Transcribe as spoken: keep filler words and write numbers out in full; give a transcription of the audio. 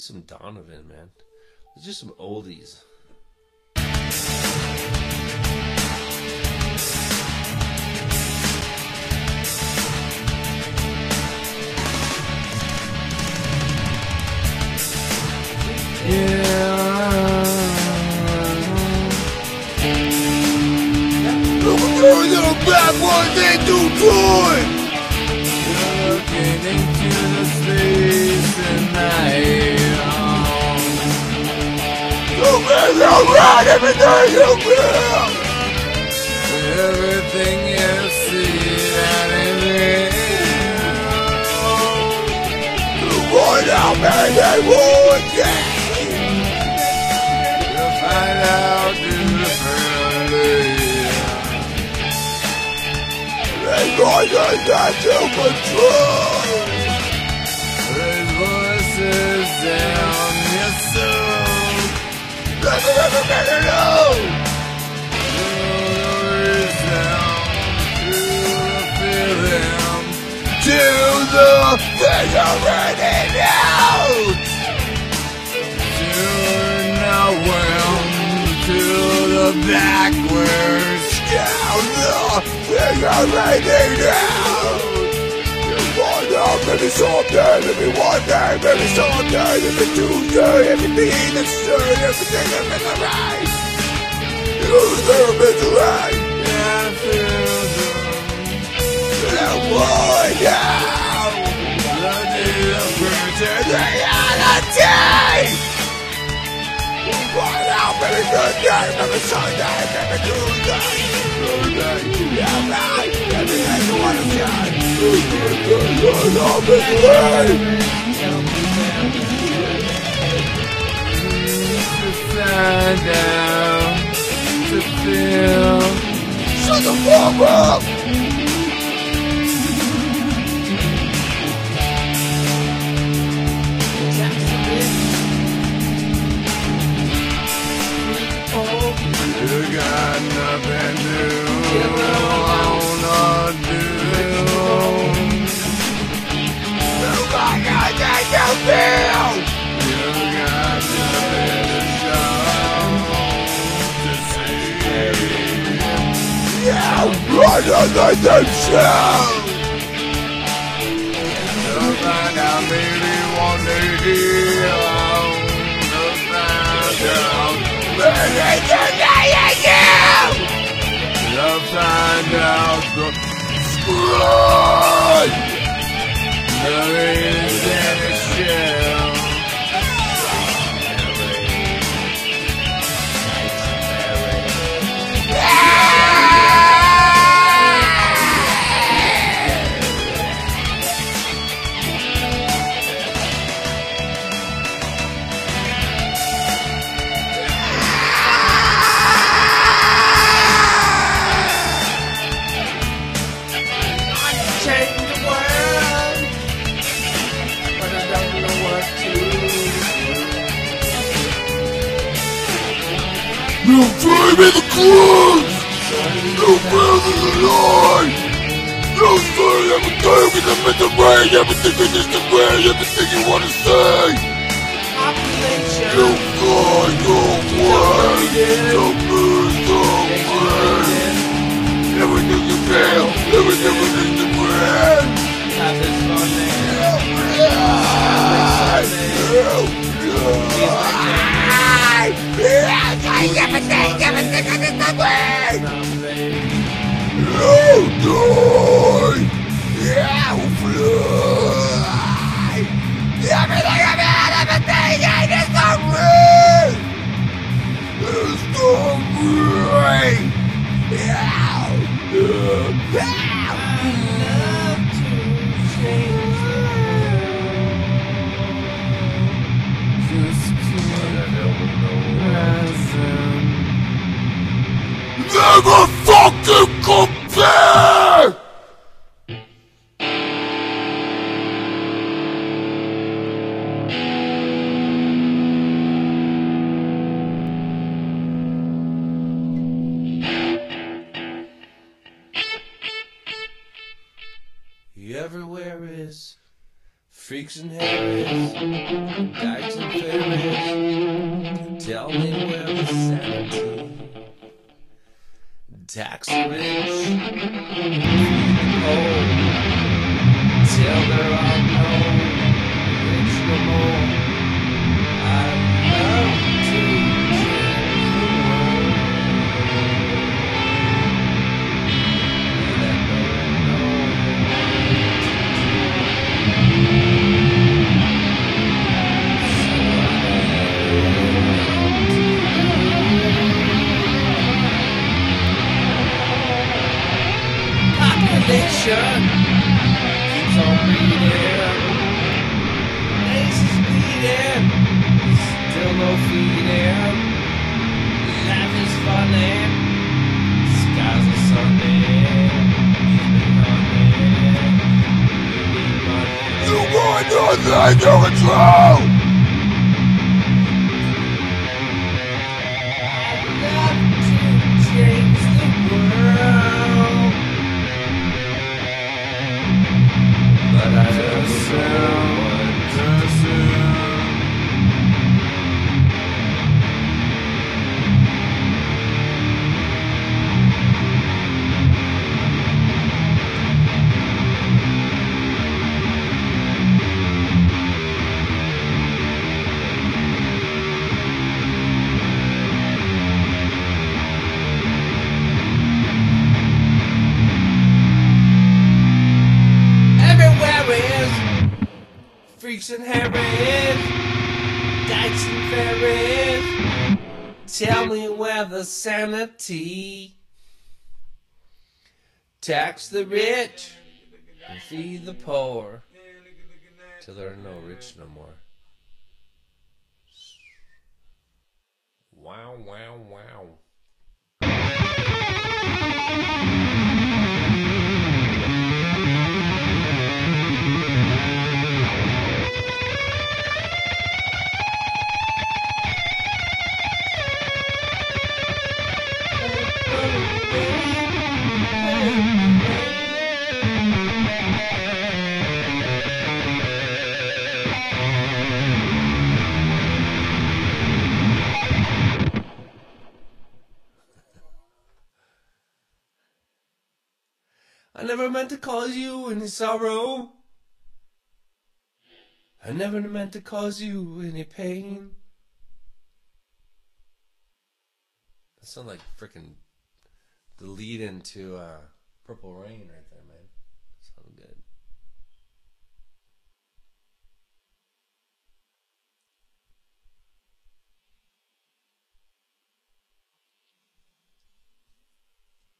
Some Donovan, man. It's just some oldies. Yeah. Look at those little bad boys, they do good. Looking into the space tonight. You will run everything you will. Everything you see that is real. You find out, man, they won't get. You find out differently. They're going to get to control. There's voices down your soul. Never ever better know. To the thing already out. To nowhere. To the backwards. Down the thing already out. Maybe someday, maybe one day, maybe someday, maybe Tuesday, everything that's straight, everything that's been right. You've never been right. Yeah, I feel the that boy now. The future, the reality. One out, maybe Thursday, maybe Sunday, maybe Tuesday, Tuesday, yeah, right. Everything you wanna say. I'll be great. To find out, to feel. Shut the fuck up. You got nothing to wanna do. You feel. You got nothing to show, to see. Yeah, run on the show. To find out, maybe one day he'll to find out, maybe today you. To find out the spread. There is any shell. You drive in the clouds! You build in the light! You say everything in the middle way, everything in the way, everything you wanna say! You find your way, you move your way! Everything you feel, everything in the way! Everything, everything in the way! You die! You fly! Everything about everything ain't is the real! It's the real! I love to change. Just never fucking compare! Freaks and Harris, dykes and fairies, tell me where the sanity. Tax the rich, oh, till there are no rich no more. I love to change the world. Let no population keeps on breeding. Race is bleeding, still no feeding. Life is funny, skies are sunny. You want nothing to control! I'd love to change the world, but I don't know what to do. Freaks and Harris, dykes and fairies, tell me where the sanity. Tax the rich and feed the poor till there are no rich no more. Wow, wow, wow. I never meant to cause you any sorrow. I never meant to cause you any pain. That sounds like frickin' the lead into uh, Purple Rain right there.